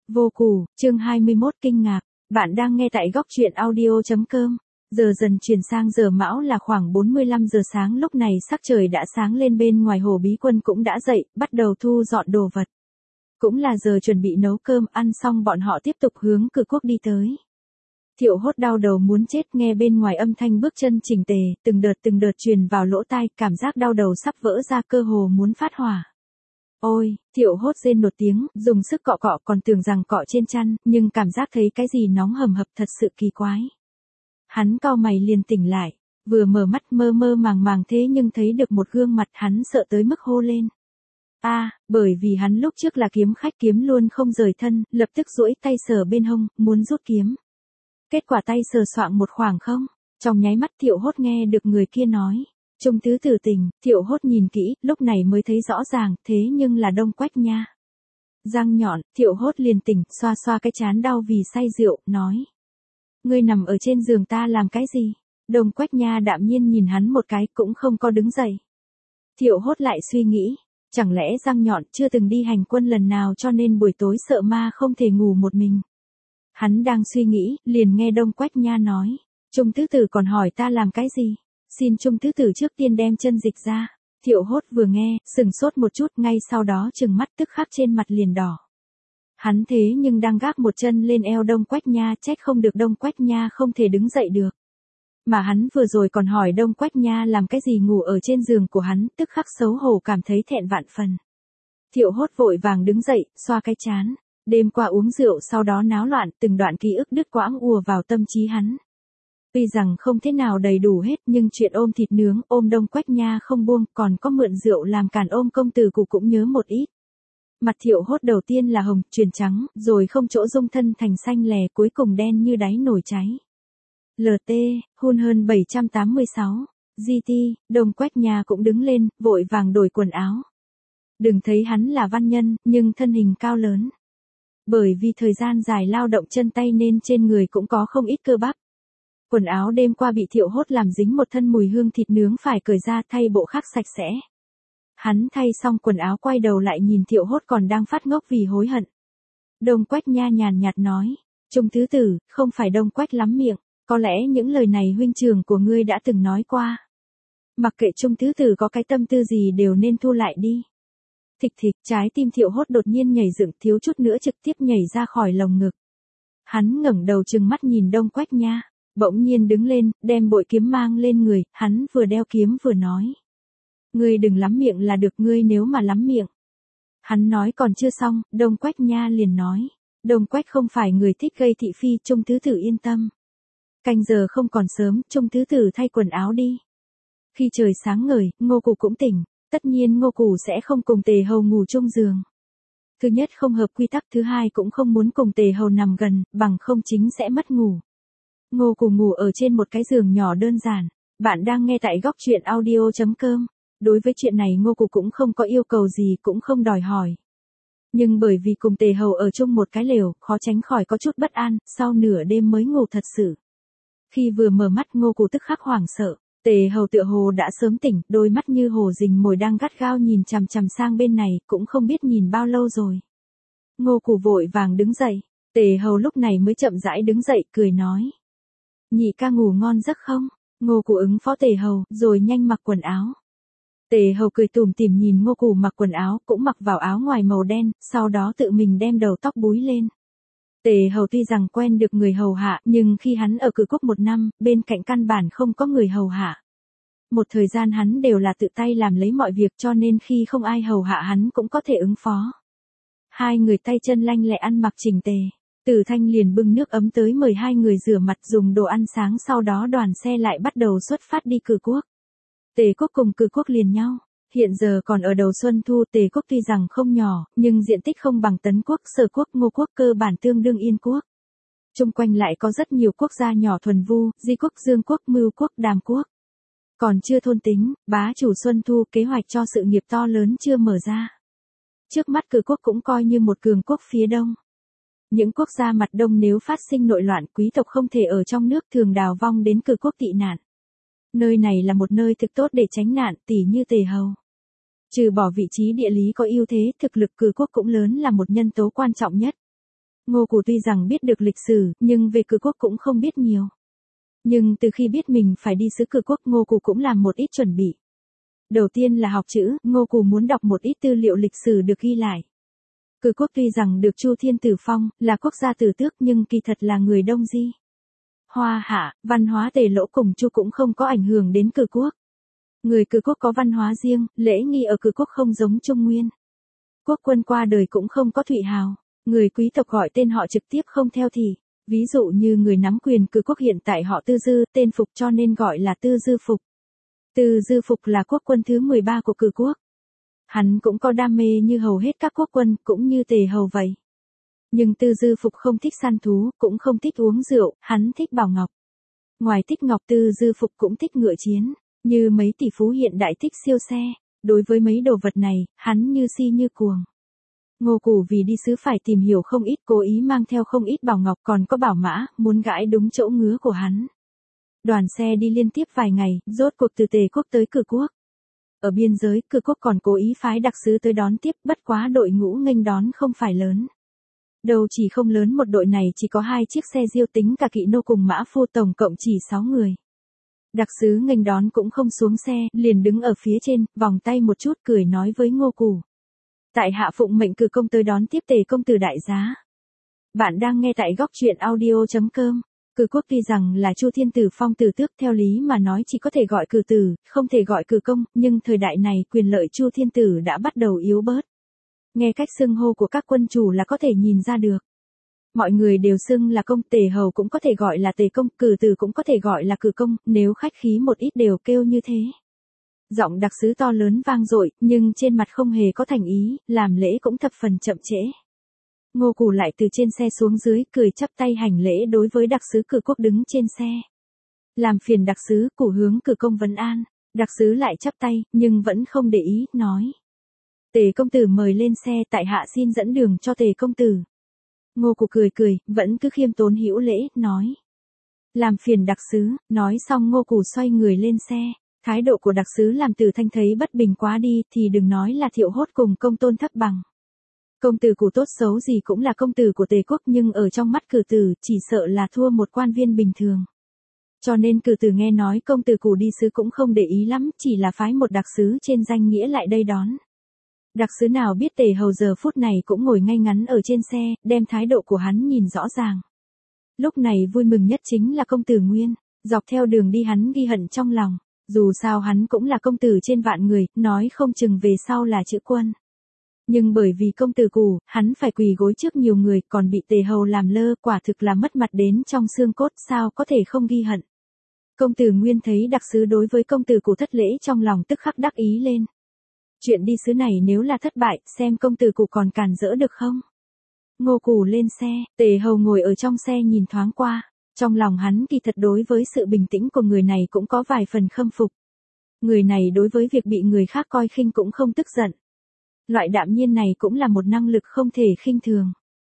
Vô củ, chương 21 kinh ngạc. Bạn đang nghe tại góc truyện audio.com. Giờ dần chuyển sang giờ Mão là khoảng 45 giờ sáng, lúc này sắc trời đã sáng lên, bên ngoài Hồ Bí Quân cũng đã dậy, bắt đầu thu dọn đồ vật. Cũng là giờ chuẩn bị nấu cơm, ăn xong bọn họ tiếp tục hướng Cử Quốc đi tới. Thiệu Hốt đau đầu muốn chết, nghe bên ngoài âm thanh bước chân chỉnh tề, từng đợt truyền vào lỗ tai, cảm giác đau đầu sắp vỡ ra, cơ hồ muốn phát hỏa. Ôi, Thiệu Hốt rên một tiếng, dùng sức cọ cọ, còn tưởng rằng cọ trên chăn, nhưng cảm giác thấy cái gì nóng hầm hập, thật sự kỳ quái. Hắn cau mày liền tỉnh lại, vừa mở mắt mơ mơ màng thế nhưng thấy được một gương mặt, hắn sợ tới mức hô lên. Bởi vì hắn lúc trước là kiếm khách, kiếm luôn không rời thân, lập tức duỗi tay sờ bên hông, muốn rút kiếm. Kết quả tay sờ soạng một khoảng không, trong nháy mắt Thiệu Hốt nghe được người kia nói. Trung tứ tử tình, Thiệu Hốt nhìn kỹ, lúc này mới thấy rõ ràng, thế nhưng là Đông Quách Nha. Răng nhọn, Thiệu Hốt liền tỉnh, xoa xoa cái trán đau vì say rượu, nói. Ngươi nằm ở trên giường ta làm cái gì? Đông Quách Nha đạm nhiên nhìn hắn một cái, cũng không có đứng dậy. Thiệu Hốt lại suy nghĩ, chẳng lẽ răng nhọn chưa từng đi hành quân lần nào cho nên buổi tối sợ ma không thể ngủ một mình. Hắn đang suy nghĩ, liền nghe Đông Quách Nha nói. Trung tứ tử còn hỏi ta làm cái gì? Xin Trung tứ tử trước tiên đem chân dịch ra. Thiệu Hốt vừa nghe, sừng sốt một chút, ngay sau đó trừng mắt, tức khắc trên mặt liền đỏ. Hắn thế nhưng đang gác một chân lên eo Đông Quách Nha, trách không được Đông Quách Nha không thể đứng dậy được. Mà hắn vừa rồi còn hỏi Đông Quách Nha làm cái gì ngủ ở trên giường của hắn, tức khắc xấu hổ cảm thấy thẹn vạn phần. Thiệu Hốt vội vàng đứng dậy, xoa cái trán. Đêm qua uống rượu sau đó náo loạn, từng đoạn ký ức đứt quãng ùa vào tâm trí hắn. Tuy rằng không thế nào đầy đủ hết, nhưng chuyện ôm thịt nướng, ôm Đông Quách Nha không buông, còn có mượn rượu làm càn ôm công tử cụ cũng nhớ một ít. Mặt Thiệu Hốt đầu tiên là hồng, chuyển trắng, rồi không chỗ dung thân thành xanh lè, cuối cùng đen như đáy nồi cháy. LT, hun hơn 786. GT, Đông Quách Nha cũng đứng lên, vội vàng đổi quần áo. Đừng thấy hắn là văn nhân, nhưng thân hình cao lớn. Bởi vì thời gian dài lao động chân tay nên trên người cũng có không ít cơ bắp. Quần áo đêm qua bị Thiệu Hốt làm dính một thân mùi hương thịt nướng, phải cởi ra thay bộ khác sạch sẽ. Hắn thay xong quần áo quay đầu lại nhìn Thiệu Hốt còn đang phát ngốc vì hối hận. Đông Quách Nha nhàn nhạt nói, Trung tứ tử, không phải Đông Quách lắm miệng, có lẽ những lời này huynh trưởng của ngươi đã từng nói qua. Mặc kệ Trung tứ tử có cái tâm tư gì đều nên thu lại đi. Thịch thịch, trái tim Thiệu Hốt đột nhiên nhảy dựng, thiếu chút nữa trực tiếp nhảy ra khỏi lồng ngực. Hắn ngẩng đầu trừng mắt nhìn Đông Quách Nha. Bỗng nhiên đứng lên, đem bội kiếm mang lên người, hắn vừa đeo kiếm vừa nói. Ngươi đừng lắm miệng là được, ngươi nếu mà lắm miệng. Hắn nói còn chưa xong, Đông Quách Nha liền nói. Đông Quách không phải người thích gây thị phi, Trung tứ tử yên tâm. Canh giờ không còn sớm, Trung tứ tử thay quần áo đi. Khi trời sáng ngời, Ngô Cù cũng tỉnh, tất nhiên Ngô Cù sẽ không cùng Tề Hầu ngủ chung giường. Thứ nhất không hợp quy tắc, thứ hai cũng không muốn cùng Tề Hầu nằm gần, bằng không chính sẽ mất ngủ. Ngô Cù ngủ ở trên một cái giường nhỏ đơn giản. Bạn đang nghe tại góc truyện audio.com. Đối với chuyện này Ngô Cù cũng không có yêu cầu gì, cũng không đòi hỏi. Nhưng bởi vì cùng Tề Hầu ở chung một cái lều, khó tránh khỏi có chút bất an, sau nửa đêm mới ngủ thật sự. Khi vừa mở mắt Ngô Cù tức khắc hoảng sợ. Tề Hầu tựa hồ đã sớm tỉnh, đôi mắt như hổ rình mồi đang gắt gao nhìn chằm chằm sang bên này, cũng không biết nhìn bao lâu rồi. Ngô Cù vội vàng đứng dậy. Tề Hầu lúc này mới chậm rãi đứng dậy, cười nói. Nhị ca ngủ ngon giấc không? Ngô Cù ứng phó Tề Hầu, rồi nhanh mặc quần áo. Tề Hầu cười tủm tỉm nhìn Ngô Cù mặc quần áo, cũng mặc vào áo ngoài màu đen, sau đó tự mình đem đầu tóc búi lên. Tề Hầu tuy rằng quen được người hầu hạ, nhưng khi hắn ở Cử Quốc 1 năm, bên cạnh căn bản không có người hầu hạ. Một thời gian hắn đều là tự tay làm lấy mọi việc, cho nên khi không ai hầu hạ hắn cũng có thể ứng phó. Hai người tay chân lanh lẹ ăn mặc chỉnh tề. Từ Thanh liền bưng nước ấm tới mời hai người rửa mặt dùng đồ ăn sáng, sau đó đoàn xe lại bắt đầu xuất phát đi Cử Quốc. Tề Quốc cùng Cử Quốc liền nhau. Hiện giờ còn ở đầu xuân thu, Tề Quốc tuy rằng không nhỏ, nhưng diện tích không bằng Tấn Quốc, Sở Quốc, Ngô Quốc, cơ bản tương đương Yên Quốc. Chung quanh lại có rất nhiều quốc gia nhỏ thuần vu, Di Quốc, Dương Quốc, Mưu Quốc, Đàm Quốc. Còn chưa thôn tính, bá chủ xuân thu kế hoạch cho sự nghiệp to lớn chưa mở ra. Trước mắt Cử Quốc cũng coi như một cường quốc phía đông. Những quốc gia mặt đông nếu phát sinh nội loạn, quý tộc không thể ở trong nước, thường đào vong đến Cử Quốc tị nạn. Nơi này là một nơi thực tốt để tránh nạn, tỉ như Tề Hầu. Trừ bỏ vị trí địa lý có ưu thế, thực lực Cử Quốc cũng lớn là một nhân tố quan trọng nhất. Ngô Cù tuy rằng biết được lịch sử, nhưng về cử quốc cũng không biết nhiều. Nhưng từ khi biết mình phải đi sứ cử quốc, Ngô Cù cũng làm một ít chuẩn bị. Đầu tiên là học chữ, Ngô Cù muốn đọc một ít tư liệu lịch sử được ghi lại. Cử quốc tuy rằng được Chu Thiên Tử phong, là quốc gia tử tước, nhưng kỳ thật là người Đông Di. Hoa Hạ, văn hóa Tề Lỗ cùng Chu cũng không có ảnh hưởng đến cử quốc. Người cử quốc có văn hóa riêng, lễ nghi ở cử quốc không giống Trung Nguyên. Quốc quân qua đời cũng không có thụy hào, người quý tộc gọi tên họ trực tiếp không theo thì. Ví dụ như người nắm quyền cử quốc hiện tại họ Tư Dư, tên Phục cho nên gọi là Tư Dư Phục. Tư Dư Phục là quốc quân thứ 13 của cử quốc. Hắn cũng có đam mê như hầu hết các quốc quân, cũng như Tề Hầu vậy. Nhưng Tư Dư Phục không thích săn thú, cũng không thích uống rượu, hắn thích bảo ngọc. Ngoài thích ngọc, Tư Dư Phục cũng thích ngựa chiến, như mấy tỷ phú hiện đại thích siêu xe. Đối với mấy đồ vật này, hắn như si như cuồng. Ngô Cù vì đi sứ phải tìm hiểu không ít, cố ý mang theo không ít bảo ngọc, còn có bảo mã, muốn gãi đúng chỗ ngứa của hắn. Đoàn xe đi liên tiếp vài ngày, rốt cuộc từ Tề quốc tới cử quốc. Ở biên giới, cử quốc còn cố ý phái đặc sứ tới đón tiếp, bất quá đội ngũ nghênh đón không phải lớn. Đâu chỉ không lớn, một đội này chỉ có 2 chiếc xe diêu tính cả kỵ nô cùng mã phu, tổng cộng chỉ 6 người. Đặc sứ nghênh đón cũng không xuống xe, liền đứng ở phía trên, vòng tay một chút cười nói với Ngô Cù. Tại hạ phụng mệnh cử công tới đón tiếp Tề công tử đại giá. Bạn đang nghe tại góc truyện audio.com. Cử quốc tuy rằng là Chu Thiên Tử phong tử tước, theo lý mà nói chỉ có thể gọi cử tử, không thể gọi cử công, nhưng thời đại này quyền lợi Chu Thiên Tử đã bắt đầu yếu bớt. Nghe cách xưng hô của các quân chủ là có thể nhìn ra được. Mọi người đều xưng là công, Tề hầu cũng có thể gọi là Tề công, cử tử cũng có thể gọi là cử công, nếu khách khí một ít đều kêu như thế. Giọng đặc sứ to lớn vang dội, nhưng trên mặt không hề có thành ý, làm lễ cũng thập phần chậm trễ. Ngô Cù lại từ trên xe xuống dưới, cười chắp tay hành lễ đối với đặc sứ cử quốc đứng trên xe. Làm phiền đặc sứ, Cù hướng cử công vấn an. Đặc sứ lại chắp tay, nhưng vẫn không để ý, nói. Tề công tử mời lên xe, tại hạ xin dẫn đường cho Tề công tử. Ngô Cù cười cười, vẫn cứ khiêm tốn hữu lễ, nói. Làm phiền đặc sứ, nói xong Ngô Cù xoay người lên xe. Thái độ của đặc sứ làm Từ Thanh thấy bất bình quá đi, thì đừng nói là Thiệu Hốt cùng Công Tôn Thấp Bằng. Công tử Cù tốt xấu gì cũng là công tử của Tề quốc, nhưng ở trong mắt cử tử chỉ sợ là thua một quan viên bình thường. Cho nên cử tử nghe nói công tử Cù đi sứ cũng không để ý lắm, chỉ là phái một đặc sứ trên danh nghĩa lại đây đón. Đặc sứ nào biết Tề hầu giờ phút này cũng ngồi ngay ngắn ở trên xe, đem thái độ của hắn nhìn rõ ràng. Lúc này vui mừng nhất chính là công tử Nguyên, dọc theo đường đi hắn ghi hận trong lòng. Dù sao hắn cũng là công tử trên vạn người, nói không chừng về sau là chữ quân. Nhưng bởi vì công tử Cù, hắn phải quỳ gối trước nhiều người, còn bị Tề hầu làm lơ, quả thực là mất mặt đến trong xương cốt, sao có thể không ghi hận. Công tử Nguyên thấy đặc sứ đối với công tử Cù thất lễ, trong lòng tức khắc đắc ý lên. Chuyện đi sứ này nếu là thất bại, xem công tử Cù còn cản rỡ được không. Ngô Cù lên xe, Tề hầu ngồi ở trong xe nhìn thoáng qua. Trong lòng hắn kỳ thật đối với sự bình tĩnh của người này cũng có vài phần khâm phục. Người này đối với việc bị người khác coi khinh cũng không tức giận. Loại đạm nhiên này cũng là một năng lực không thể khinh thường.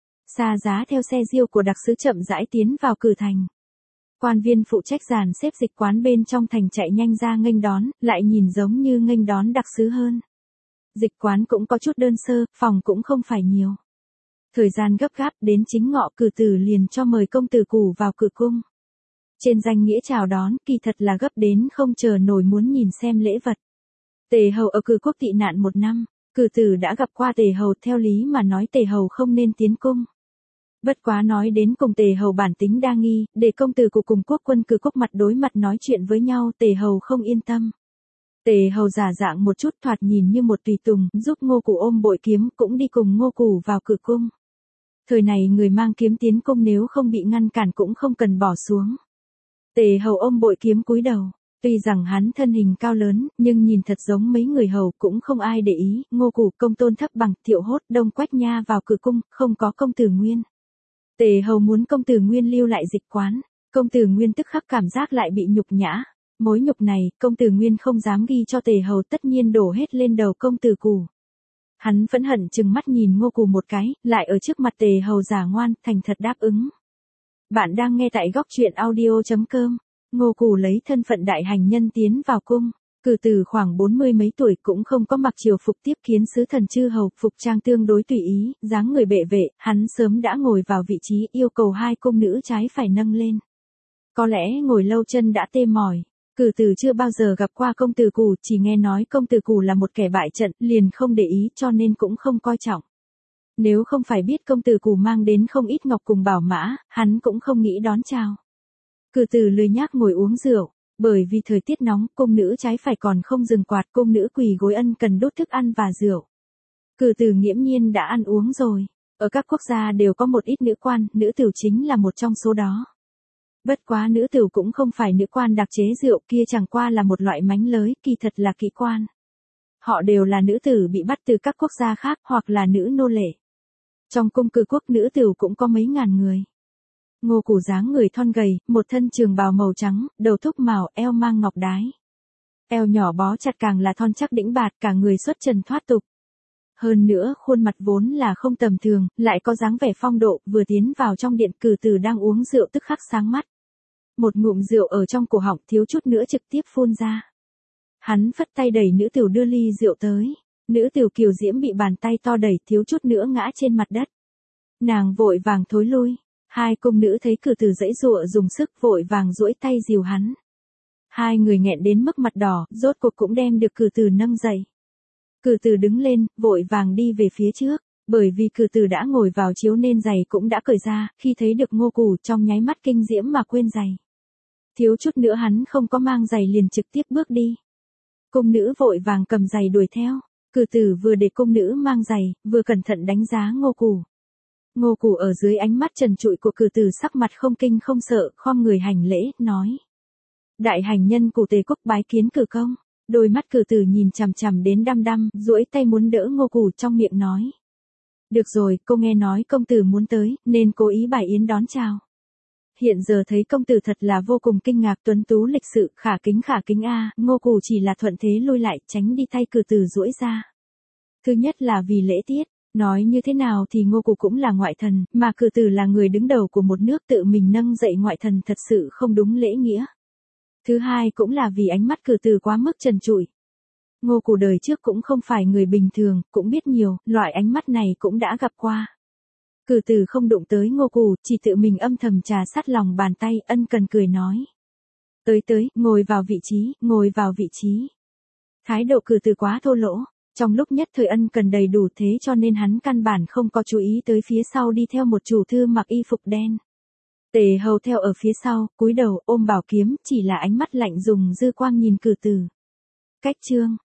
Xa giá theo xe diêu của đặc sứ chậm rãi tiến vào cử thành. Quan viên phụ trách dàn xếp dịch quán bên trong thành chạy nhanh ra nghênh đón, lại nhìn giống như nghênh đón đặc sứ hơn. Dịch quán cũng có chút đơn sơ, phòng cũng không phải nhiều. Thời gian gấp gáp, đến chính ngọ cử tử liền cho mời công tử Cù vào cử cung. Trên danh nghĩa chào đón, kỳ thật là gấp đến không chờ nổi muốn nhìn xem lễ vật. Tề hầu ở cử quốc tị nạn 1 năm, cử tử đã gặp qua Tề hầu, theo lý mà nói Tề hầu không nên tiến cung. Bất quá nói đến cùng Tề hầu bản tính đa nghi, để công tử Cù cùng quốc quân cử quốc mặt đối mặt nói chuyện với nhau, Tề hầu không yên tâm. Tề hầu giả dạng một chút, thoạt nhìn như một tùy tùng, giúp Ngô Cù ôm bội kiếm, cũng đi cùng Ngô Cù vào cử cung. Thời này người mang kiếm tiến cung nếu không bị ngăn cản cũng không cần bỏ xuống. Tề hầu ôm bội kiếm cúi đầu. Tuy rằng hắn thân hình cao lớn, nhưng nhìn thật giống mấy người hầu, cũng không ai để ý. Ngô Cù, Công Tôn Thấp Bằng, Thiệu Hốt, Đông Quách Nha vào cử cung, không có công tử Nguyên. Tề hầu muốn công tử Nguyên lưu lại dịch quán. Công tử Nguyên tức khắc cảm giác lại bị nhục nhã. Mối nhục này, công tử Nguyên không dám ghi cho Tề hầu, tất nhiên đổ hết lên đầu công tử Cù. Hắn phẫn hận trừng mắt nhìn Ngô Cù một cái, lại ở trước mặt Tề hầu giả ngoan, thành thật đáp ứng. Bạn đang nghe tại góc truyện audio.com. Ngô Cù lấy thân phận đại hành nhân tiến vào cung. Cử Tử khoảng 40 mấy tuổi cũng không có mặc triều phục tiếp kiến sứ thần chư hầu, phục trang tương đối tùy ý, dáng người bệ vệ, hắn sớm đã ngồi vào vị trí yêu cầu hai cung nữ trái phải nâng lên. Có lẽ ngồi lâu chân đã tê mỏi. Cử Tử chưa bao giờ gặp qua công tử Cù, chỉ nghe nói công tử Cù là một kẻ bại trận, liền không để ý cho nên cũng không coi trọng. Nếu không phải biết công tử Cù mang đến không ít ngọc cùng bảo mã, hắn cũng không nghĩ đón chào. Cử Tử lười nhác ngồi uống rượu, bởi vì thời tiết nóng, cung nữ trái phải còn không dừng quạt, cung nữ quỳ gối ân cần đốt thức ăn và rượu. Cử Tử nghiễm nhiên đã ăn uống rồi, ở các quốc gia đều có một ít nữ quan, nữ tửu chính là một trong số đó. Bất quá nữ tửu cũng không phải nữ quan đặc chế rượu, kia chẳng qua là một loại mánh lới, kỳ thật là kỹ quan. Họ đều là nữ tử bị bắt từ các quốc gia khác, hoặc là nữ nô lệ. Trong cung cử quốc nữ tửu cũng có mấy ngàn người. Ngô Cù dáng người thon gầy, một thân trường bào màu trắng, đầu thúc màu, eo mang ngọc đái. Eo nhỏ bó chặt càng là thon chắc đĩnh bạt, cả người xuất trần thoát tục. Hơn nữa, khuôn mặt vốn là không tầm thường, lại có dáng vẻ phong độ, vừa tiến vào trong điện Cử Tử đang uống rượu tức khắc sáng mắt. Một ngụm rượu ở trong cổ họng thiếu chút nữa trực tiếp phun ra. Hắn phất tay đẩy nữ tửu đưa ly rượu tới. Nữ tửu kiều diễm bị bàn tay to đẩy thiếu chút nữa ngã trên mặt đất. Nàng vội vàng thối lui. Hai cung nữ thấy Cử Tử giãy giụa dùng sức vội vàng duỗi tay dìu hắn. Hai người nghẹn đến mức mặt đỏ, rốt cuộc cũng đem được Cử Tử nâng dậy. Cử Tử đứng lên, vội vàng đi về phía trước, bởi vì Cử Tử đã ngồi vào chiếu nên giày cũng đã cởi ra, khi thấy được Ngô Cù trong nháy mắt kinh diễm mà quên giày. Thiếu chút nữa hắn không có mang giày liền trực tiếp bước đi. Cung nữ vội vàng cầm giày đuổi theo, Cử Tử vừa để cung nữ mang giày, vừa cẩn thận đánh giá Ngô Cù. Ngô Cù ở dưới ánh mắt trần trụi của Cử Tử sắc mặt không kinh không sợ, khom người hành lễ, nói. Đại hành nhân Cù Tề Quốc bái kiến Cử công. Đôi mắt Cử Tử nhìn chằm chằm đến đăm đăm, duỗi tay muốn đỡ Ngô Cù trong miệng nói. Được rồi, cô nghe nói công tử muốn tới, nên cố ý bài yến đón chào. Hiện giờ thấy công tử thật là vô cùng kinh ngạc, tuấn tú lịch sự, khả kính a. Ngô Cù chỉ là thuận thế lui lại, tránh đi tay Cử Tử duỗi ra. Thứ nhất là vì lễ tiết. Nói như thế nào thì Ngô Cù cũng là ngoại thần, mà Cử Tử là người đứng đầu của một nước, tự mình nâng dậy ngoại thần thật sự không đúng lễ nghĩa. Thứ hai cũng là vì ánh mắt Cử Tử quá mức trần trụi. Ngô Cù đời trước cũng không phải người bình thường, cũng biết nhiều, loại ánh mắt này cũng đã gặp qua. Cử Tử không đụng tới Ngô Cù, chỉ tự mình âm thầm trà sát lòng bàn tay, ân cần cười nói. Tới, ngồi vào vị trí. Thái độ Cử Tử quá thô lỗ. Trong lúc nhất thời ân cần đầy đủ thế cho nên hắn căn bản không có chú ý tới phía sau đi theo một chủ thư mặc y phục đen. Tề hầu theo ở phía sau, cúi đầu ôm bảo kiếm, chỉ là ánh mắt lạnh dùng dư quang nhìn Cử Tử. Cách chương.